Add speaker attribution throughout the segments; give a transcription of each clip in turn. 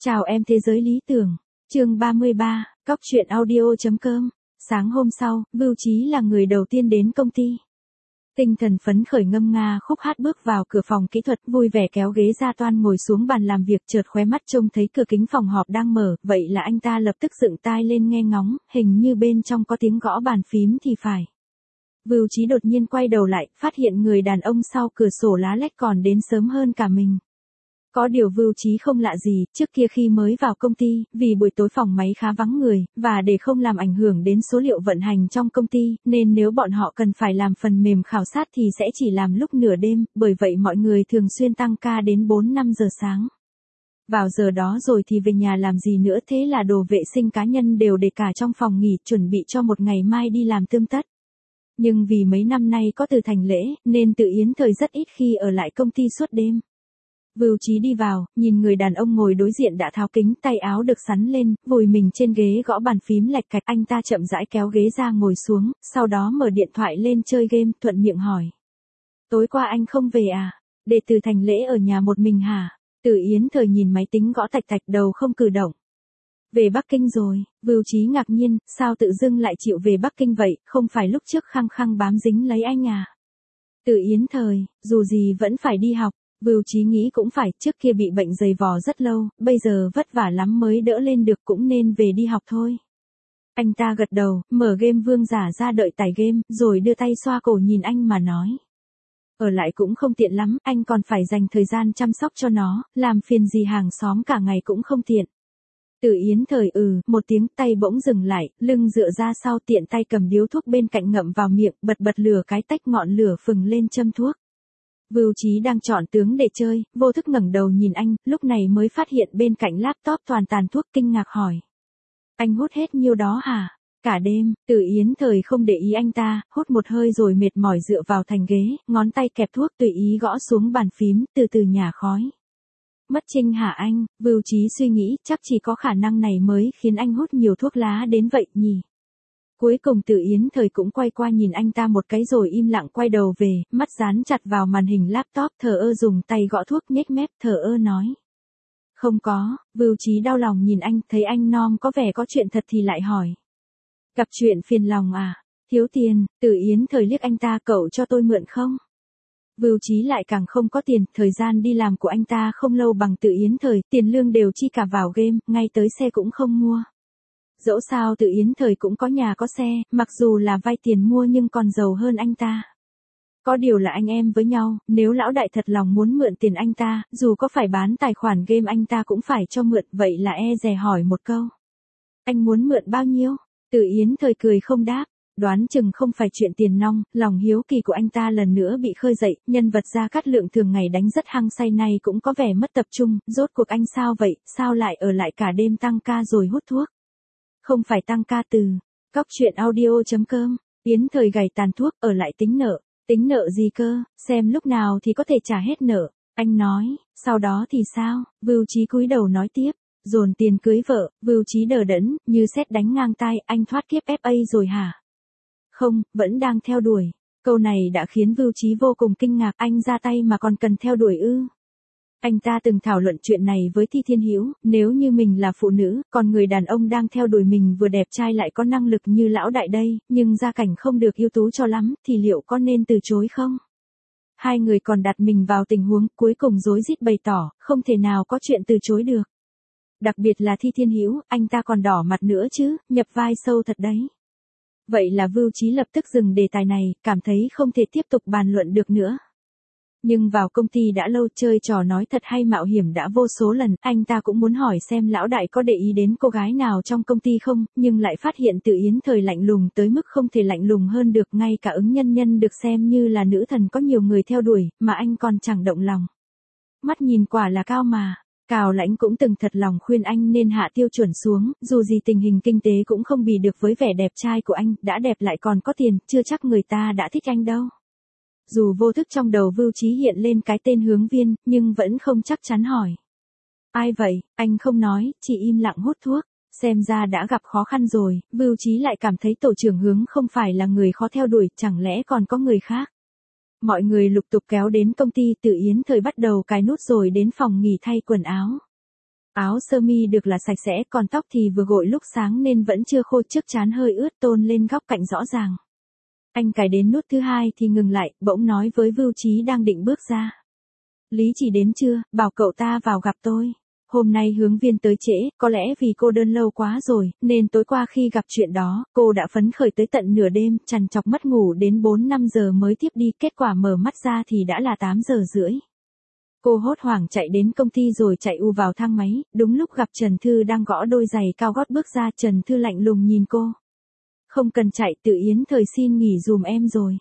Speaker 1: Chào em thế giới lý tưởng. Chương 33, Cóc truyện audio.com. Sáng hôm sau, Vưu Chí là người đầu tiên đến công ty. Tinh thần phấn khởi ngâm nga khúc hát bước vào cửa phòng kỹ thuật, vui vẻ kéo ghế ra toan ngồi xuống bàn làm việc, chợt khóe mắt trông thấy cửa kính phòng họp đang mở, vậy là anh ta lập tức dựng tai lên nghe ngóng, hình như bên trong có tiếng gõ bàn phím thì phải. Vưu Chí đột nhiên quay đầu lại, phát hiện người đàn ông sau cửa sổ lá lách còn đến sớm hơn cả mình. Có điều Vưu Chí không lạ gì, trước kia khi mới vào công ty, vì buổi tối phòng máy khá vắng người, và để không làm ảnh hưởng đến số liệu vận hành trong công ty, nên nếu bọn họ cần phải làm phần mềm khảo sát thì sẽ chỉ làm lúc nửa đêm, bởi vậy mọi người thường xuyên tăng ca đến 4-5 giờ sáng. Vào giờ đó rồi thì về nhà làm gì nữa, thế là đồ vệ sinh cá nhân đều để cả trong phòng nghỉ, chuẩn bị cho một ngày mai đi làm tươm tất. Nhưng vì mấy năm nay có Từ Thành lễ, nên Từ Yến Thời rất ít khi ở lại công ty suốt đêm. Vưu Chí đi vào, nhìn người đàn ông ngồi đối diện đã tháo kính, tay áo được xắn lên, vùi mình trên ghế gõ bàn phím lạch cạch. Anh ta chậm rãi kéo ghế ra ngồi xuống, sau đó mở điện thoại lên chơi game, thuận miệng hỏi. Tối qua anh không về à? Để Từ Thành lễ ở nhà một mình hả? Từ Yến Thời nhìn máy tính gõ tạch tạch, đầu không cử động. Về Bắc Kinh rồi. Vưu Chí ngạc nhiên, sao tự dưng lại chịu về Bắc Kinh vậy, không phải lúc trước khăng khăng bám dính lấy anh à? Từ Yến Thời, dù gì vẫn phải đi học. Vưu Chí nghĩ cũng phải, trước kia bị bệnh dày vò rất lâu, bây giờ vất vả lắm mới đỡ lên được, cũng nên về đi học thôi. Anh ta gật đầu, mở game vương giả ra đợi tải game, rồi đưa tay xoa cổ nhìn anh mà nói. Ở lại cũng không tiện lắm, anh còn phải dành thời gian chăm sóc cho nó, làm phiền gì hàng xóm cả ngày cũng không tiện. Từ Yến Thời một tiếng, tay bỗng dừng lại, lưng dựa ra sau, tiện tay cầm điếu thuốc bên cạnh ngậm vào miệng, bật lửa cái tách, ngọn lửa phừng lên châm thuốc. Vưu Chí đang chọn tướng để chơi, vô thức ngẩng đầu nhìn anh, lúc này mới phát hiện bên cạnh laptop toàn tàn thuốc, kinh ngạc hỏi. Anh hút hết nhiêu đó hả? Cả đêm. Từ Yến Thời không để ý anh ta, hút một hơi rồi mệt mỏi dựa vào thành ghế, ngón tay kẹp thuốc tùy ý gõ xuống bàn phím, từ từ nhả khói. Mất trinh hả anh? Vưu Chí suy nghĩ, chắc chỉ có khả năng này mới khiến anh hút nhiều thuốc lá đến vậy nhỉ. Cuối cùng Từ Yến Thời cũng quay qua nhìn anh ta một cái rồi im lặng quay đầu về, mắt dán chặt vào màn hình laptop, thờ ơ dùng tay gõ thuốc, nhếch mép, thờ ơ nói. Không có. Vưu Chí đau lòng nhìn anh, thấy anh non có vẻ có chuyện thật thì lại hỏi. Gặp chuyện phiền lòng à? Thiếu tiền. Từ Yến Thời liếc anh ta, cậu cho tôi mượn không? Vưu Chí lại càng không có tiền, thời gian đi làm của anh ta không lâu bằng Từ Yến Thời, tiền lương đều chi cả vào game, ngay tới xe cũng không mua. Dẫu sao Từ Yến Thời cũng có nhà có xe, mặc dù là vay tiền mua nhưng còn giàu hơn anh ta. Có điều là anh em với nhau, nếu lão đại thật lòng muốn mượn tiền anh ta, dù có phải bán tài khoản game anh ta cũng phải cho mượn, vậy là e dè hỏi một câu. Anh muốn mượn bao nhiêu? Từ Yến Thời cười không đáp, đoán chừng không phải chuyện tiền nong, lòng hiếu kỳ của anh ta lần nữa bị khơi dậy, nhân vật Gia Cát Lượng thường ngày đánh rất hăng say này cũng có vẻ mất tập trung, rốt cuộc anh sao vậy, sao lại ở lại cả đêm tăng ca rồi hút thuốc? Không phải tăng ca từ, Cóc truyện audio.com, Yến Thời gầy tàn thuốc, ở lại tính nợ gì cơ, xem lúc nào thì có thể trả hết nợ, anh nói, sau đó thì sao? Vưu Chí cúi đầu nói tiếp, dồn tiền cưới vợ. Vưu Chí đờ đẫn, như sét đánh ngang tai, anh thoát kiếp FA rồi hả? Không, vẫn đang theo đuổi. Câu này đã khiến Vưu Chí vô cùng kinh ngạc, anh ra tay mà còn cần theo đuổi ư? Anh ta từng thảo luận chuyện này với Thi Thiên Hữu, nếu như mình là phụ nữ, còn người đàn ông đang theo đuổi mình vừa đẹp trai lại có năng lực như lão đại đây, nhưng gia cảnh không được ưu tú cho lắm, thì liệu có nên từ chối không? Hai người còn đặt mình vào tình huống, cuối cùng rối rít bày tỏ, không thể nào có chuyện từ chối được. Đặc biệt là Thi Thiên Hữu, anh ta còn đỏ mặt nữa chứ, nhập vai sâu thật đấy. Vậy là Vưu Chí lập tức dừng đề tài này, cảm thấy không thể tiếp tục bàn luận được nữa. Nhưng vào công ty đã lâu, chơi trò nói thật hay mạo hiểm đã vô số lần, anh ta cũng muốn hỏi xem lão đại có để ý đến cô gái nào trong công ty không, nhưng lại phát hiện Từ Yến Thời lạnh lùng tới mức không thể lạnh lùng hơn được, ngay cả ứng nhân nhân được xem như là nữ thần có nhiều người theo đuổi, mà anh còn chẳng động lòng. Mắt nhìn quả là cao mà. Cào Lãnh cũng từng thật lòng khuyên anh nên hạ tiêu chuẩn xuống, dù gì tình hình kinh tế cũng không bì được với vẻ đẹp trai của anh, đã đẹp lại còn có tiền, chưa chắc người ta đã thích anh đâu. Dù vô thức trong đầu Vưu Chí hiện lên cái tên Hướng Viên, nhưng vẫn không chắc chắn hỏi. Ai vậy? Anh không nói, chỉ im lặng hút thuốc. Xem ra đã gặp khó khăn rồi, Vưu Chí lại cảm thấy tổ trưởng Hướng không phải là người khó theo đuổi, chẳng lẽ còn có người khác. Mọi người lục tục kéo đến công ty, Từ Yến Thời bắt đầu cài nút rồi đến phòng nghỉ thay quần áo. Áo sơ mi được là sạch sẽ, còn tóc thì vừa gội lúc sáng nên vẫn chưa khô, trước trán hơi ướt tôn lên góc cạnh rõ ràng. Anh cài đến nút thứ hai thì ngừng lại, bỗng nói với Vưu Chí đang định bước ra. Lý Chỉ đến chưa, bảo cậu ta vào gặp tôi. Hôm nay Hướng Viên tới trễ, có lẽ vì cô đơn lâu quá rồi, nên tối qua khi gặp chuyện đó, cô đã phấn khởi tới tận nửa đêm, trằn trọc mất ngủ đến 4-5 giờ mới tiếp đi, kết quả mở mắt ra thì đã là 8 giờ rưỡi. Cô hốt hoảng chạy đến công ty rồi chạy vào thang máy, đúng lúc gặp Trần Thư đang gõ đôi giày cao gót bước ra. Trần Thư lạnh lùng nhìn cô. Không cần chạy, Tự Yến thời xin nghỉ dùm em rồi.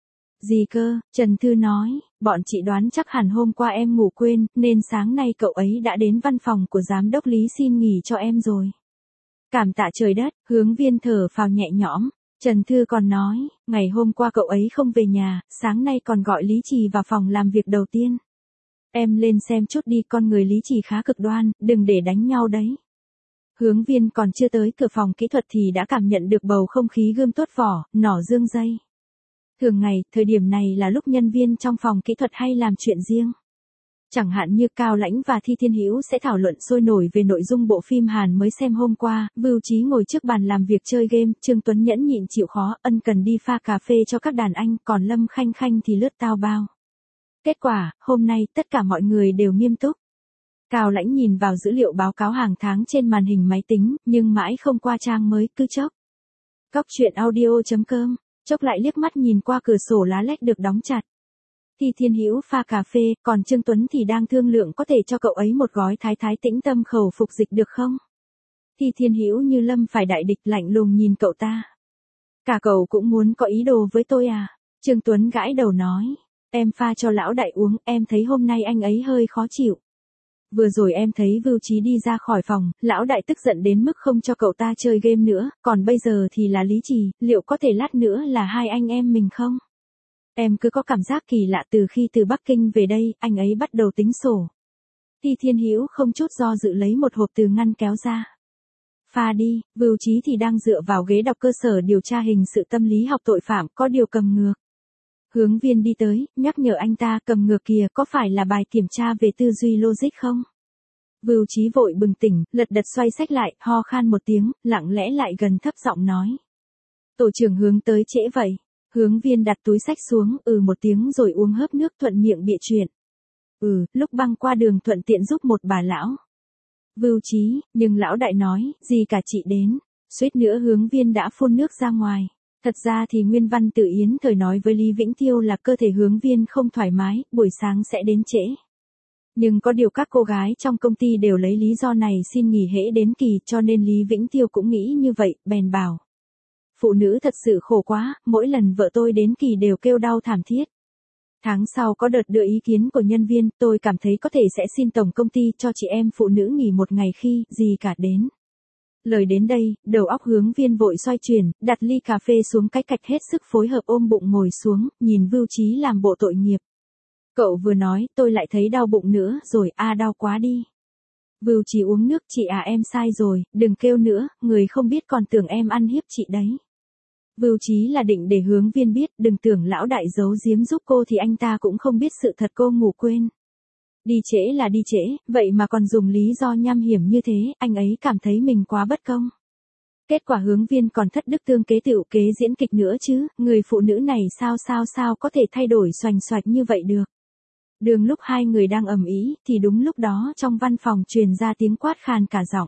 Speaker 1: Gì cơ, Trần Thư nói, bọn chị đoán chắc hẳn hôm qua em ngủ quên, nên sáng nay cậu ấy đã đến văn phòng của giám đốc Lý xin nghỉ cho em rồi. Cảm tạ trời đất, Hướng Viên thở phào nhẹ nhõm. Trần Thư còn nói, ngày hôm qua cậu ấy không về nhà, sáng nay còn gọi Lý Trì vào phòng làm việc đầu tiên. Em lên xem chút đi, con người Lý Trì khá cực đoan, đừng để đánh nhau đấy. Hướng Viên còn chưa tới cửa phòng kỹ thuật thì đã cảm nhận được bầu không khí gươm tuốt vỏ, nỏ dương dây. Thường ngày, thời điểm này là lúc nhân viên trong phòng kỹ thuật hay làm chuyện riêng. Chẳng hạn như Cao Lãnh và Thi Thiên Hữu sẽ thảo luận sôi nổi về nội dung bộ phim Hàn mới xem hôm qua. Vưu Chí ngồi trước bàn làm việc chơi game, Trương Tuấn nhẫn nhịn chịu khó, ân cần đi pha cà phê cho các đàn anh, còn Lâm Khanh Khanh thì lướt tao bao. Kết quả, hôm nay tất cả mọi người đều nghiêm túc. Cao Lãnh nhìn vào dữ liệu báo cáo hàng tháng trên màn hình máy tính, nhưng mãi không qua trang mới, cứ chốc. Cóc truyện audio.com, chốc lại liếc mắt nhìn qua cửa sổ lá lách được đóng chặt. Thi Thiên Hữu pha cà phê, còn Trương Tuấn thì đang thương lượng có thể cho cậu ấy một gói Thái Thái Tĩnh Tâm khẩu phục dịch được không? Thi Thiên Hữu như lâm phải đại địch, lạnh lùng nhìn cậu ta. Cả cậu cũng muốn có ý đồ với tôi à? Trương Tuấn gãi đầu nói. Em pha cho lão đại uống, em thấy hôm nay anh ấy hơi khó chịu. Vừa rồi em thấy Vưu Chí đi ra khỏi phòng, lão đại tức giận đến mức không cho cậu ta chơi game nữa, còn bây giờ thì là Lý Trì, liệu có thể lát nữa là hai anh em mình không? Em cứ có cảm giác kỳ lạ từ khi từ Bắc Kinh về đây, anh ấy bắt đầu tính sổ. Thi Thiên Hữu không chút do dự lấy một hộp từ ngăn kéo ra. Pha đi, Vưu Chí thì đang dựa vào ghế đọc cơ sở điều tra hình sự tâm lý học tội phạm, có điều cầm ngược. Hướng Viên đi tới, nhắc nhở anh ta, cầm ngược kìa, có phải là bài kiểm tra về tư duy logic không? Vưu Chí vội bừng tỉnh, lật đật xoay sách lại, ho khan một tiếng, lặng lẽ lại gần thấp giọng nói. Tổ trưởng Hướng tới trễ vậy. Hướng Viên đặt túi sách xuống, một tiếng rồi uống hớp nước, thuận miệng bịa chuyện. Lúc băng qua đường thuận tiện giúp một bà lão. Vưu Chí, nhưng lão đại nói, gì cả chị đến. Suýt nữa Hướng Viên đã phun nước ra ngoài. Thật ra thì nguyên văn Tự Yến thời nói với Lý Vĩnh Tiêu là cơ thể Hướng Viên không thoải mái, buổi sáng sẽ đến trễ. Nhưng có điều các cô gái trong công ty đều lấy lý do này xin nghỉ hễ đến kỳ, cho nên Lý Vĩnh Tiêu cũng nghĩ như vậy, bèn bảo. Phụ nữ thật sự khổ quá, mỗi lần vợ tôi đến kỳ đều kêu đau thảm thiết. Tháng sau có đợt đưa ý kiến của nhân viên, tôi cảm thấy có thể sẽ xin tổng công ty cho chị em phụ nữ nghỉ một ngày khi, gì cả đến. Lời đến đây, đầu óc Hướng Viên vội xoay chuyển, đặt ly cà phê xuống cái cạch hết sức phối hợp ôm bụng ngồi xuống, nhìn Vưu Chí làm bộ tội nghiệp. Cậu vừa nói, tôi lại thấy đau bụng nữa, rồi, đau quá đi. Vưu Chí uống nước, chị em sai rồi, đừng kêu nữa, người không biết còn tưởng em ăn hiếp chị đấy. Vưu Chí là định để Hướng Viên biết, đừng tưởng lão đại giấu giếm giúp cô thì anh ta cũng không biết sự thật cô ngủ quên. Đi trễ là đi trễ, vậy mà còn dùng lý do nham hiểm như thế, anh ấy cảm thấy mình quá bất công. Kết quả Hướng Viên còn thất đức tương kế tựu kế diễn kịch nữa chứ, người phụ nữ này sao có thể thay đổi xoành xoạch như vậy được. Đường lúc hai người đang ầm ĩ, thì đúng lúc đó trong văn phòng truyền ra tiếng quát khàn cả giọng.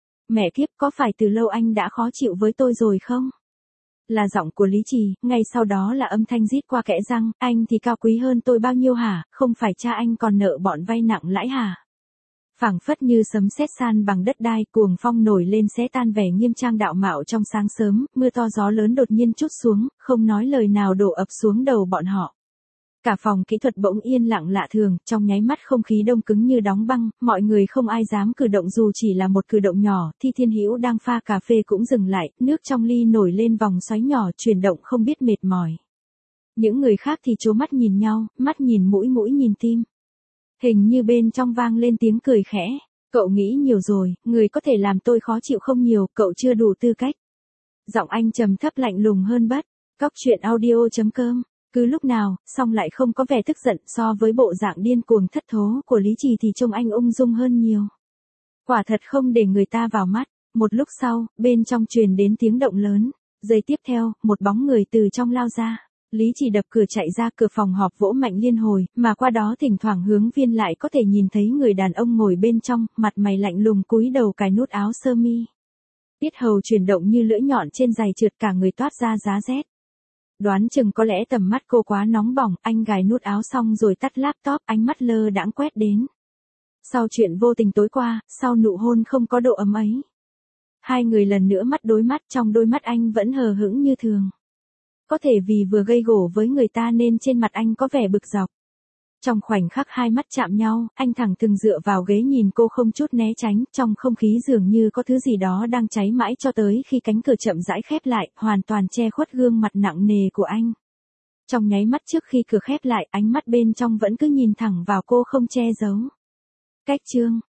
Speaker 1: Mẹ kiếp, có phải từ lâu anh đã khó chịu với tôi rồi không? Là giọng của Lý Trì, ngay sau đó là âm thanh rít qua kẽ răng, anh thì cao quý hơn tôi bao nhiêu hả, không phải cha anh còn nợ bọn vay nặng lãi hả? Phảng phất như sấm sét san bằng đất đai, cuồng phong nổi lên xé tan vẻ nghiêm trang đạo mạo trong sáng sớm, mưa to gió lớn đột nhiên trút xuống, không nói lời nào đổ ập xuống đầu bọn họ. Cả phòng kỹ thuật bỗng yên lặng lạ thường, trong nháy mắt không khí đông cứng như đóng băng, mọi người không ai dám cử động dù chỉ là một cử động nhỏ. Thi Thiên Hữu đang pha cà phê cũng dừng lại, nước trong ly nổi lên vòng xoáy nhỏ chuyển động không biết mệt mỏi. Những người khác thì trố mắt nhìn nhau, mắt nhìn mũi mũi nhìn tim. Hình như bên trong vang lên tiếng cười khẽ. Cậu nghĩ nhiều rồi, người có thể làm tôi khó chịu không nhiều, cậu chưa đủ tư cách. Giọng anh trầm thấp lạnh lùng hơn bất. Cóc truyện audio.com. Cứ lúc nào, xong lại không có vẻ tức giận, so với bộ dạng điên cuồng thất thố của Lý Trì thì trông anh ung dung hơn nhiều. Quả thật không để người ta vào mắt. Một lúc sau, bên trong truyền đến tiếng động lớn. Giây tiếp theo, một bóng người từ trong lao ra. Lý Chỉ đập cửa chạy ra cửa phòng họp vỗ mạnh liên hồi, mà qua đó thỉnh thoảng hướng viên lại có thể nhìn thấy người đàn ông ngồi bên trong, mặt mày lạnh lùng cúi đầu cài nút áo sơ mi. Tiết hầu chuyển động như lưỡi nhọn trên giày trượt, cả người toát ra giá rét. Đoán chừng có lẽ tầm mắt cô quá nóng bỏng, anh gài nút áo xong rồi tắt laptop, ánh mắt lơ đãng quét đến. Sau chuyện vô tình tối qua, sau nụ hôn không có độ ấm ấy. Hai người lần nữa mắt đối mắt, trong đôi mắt anh vẫn hờ hững như thường. Có thể vì vừa gây gổ với người ta nên trên mặt anh có vẻ bực dọc. Trong khoảnh khắc hai mắt chạm nhau, anh thẳng thừng dựa vào ghế nhìn cô không chút né tránh, trong không khí dường như có thứ gì đó đang cháy mãi cho tới khi cánh cửa chậm rãi khép lại, hoàn toàn che khuất gương mặt nặng nề của anh. Trong nháy mắt trước khi cửa khép lại, ánh mắt bên trong vẫn cứ nhìn thẳng vào cô không che giấu. Cách chương